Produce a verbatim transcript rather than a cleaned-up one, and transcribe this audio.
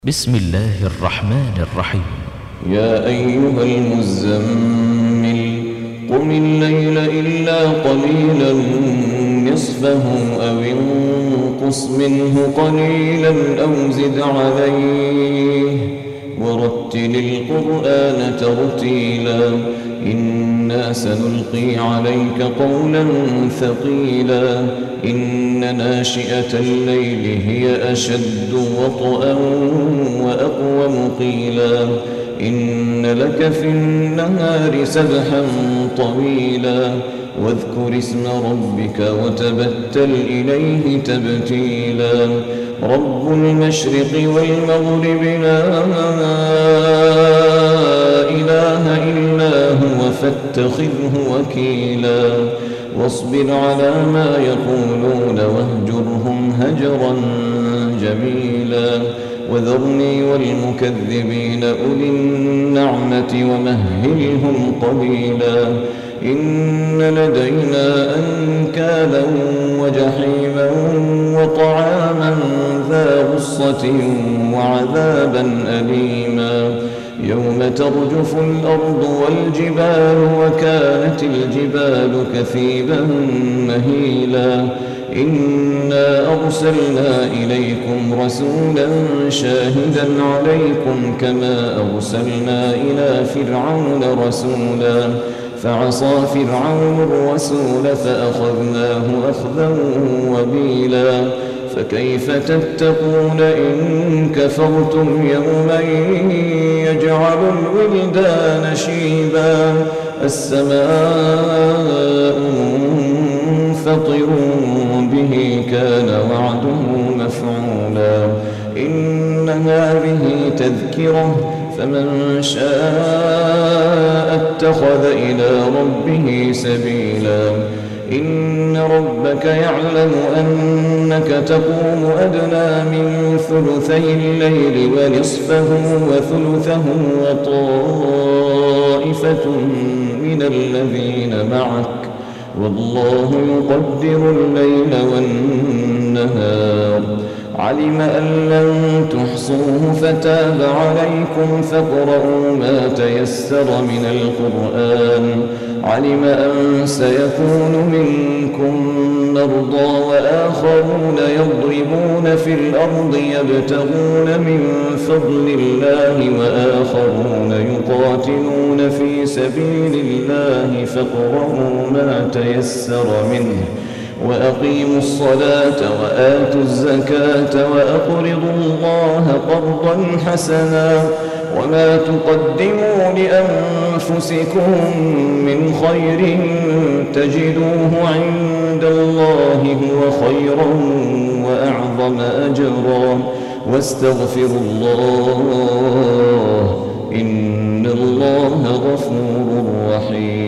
بسم الله الرحمن الرحيم. يا أيها المزمل قم الليل إلا قليلا نصفه أو انقص منه قليلا أو زد عليه ورتل القرآن ترتيلا إنا سنلقي عليك قولا ثقيلا إن ناشئة الليل هي أشد وطئا وأقوم قيلا إن لك في النهار سبحا طويلا واذكر اسم ربك وتبتل إليه تبتيلا رب المشرق والمغرب لا إله إلا هو فاتخذه وكيلا واصبر على ما يقولون واهجرهم هجرا جميلا وذرني والمكذبين أولي النعمة ومهلهم قليلا إن لدينا أنكالا وجحيما وطعاما ذا غصة وعذابا أليما يوم ترجف الأرض والجبال وكانت الجبال كثيبا مهيلا إنا أرسلنا إليكم رسولا شاهدا عليكم كما أرسلنا إلى فرعون رسولا فعصى فرعون الرسول فأخذناه أخذا وبيلا فكيف تتقون إن كفرتم يوما يجعل الولدان شيبا السماء منفطر به كان وعده مفعولا إن هذه تذكرة فمن شاء اتخذ إلى ربه سبيلا إن ربك يعلم أنك تقوم أدنى من ثلثي الليل ونصفه وثلثه وطائفة من الذين معك والله يقدر الليل والنهار علم أن لن تحصوه فتاب عليكم فاقرؤوا ما تيسر من القرآن علم أن سيكون منكم مرضى وآخرون يضربون في الأرض يبتغون من فضل الله وآخرون يقاتلون في سبيل الله فاقرؤوا ما تيسر منه وأقيموا الصلاة وآتوا الزكاة وأقرضوا الله قرضا حسنا وما تقدموا لأنفسكم من خير تجدوه عند الله هو خيرا وأعظم أجرا واستغفروا الله إن الله غفور رحيم.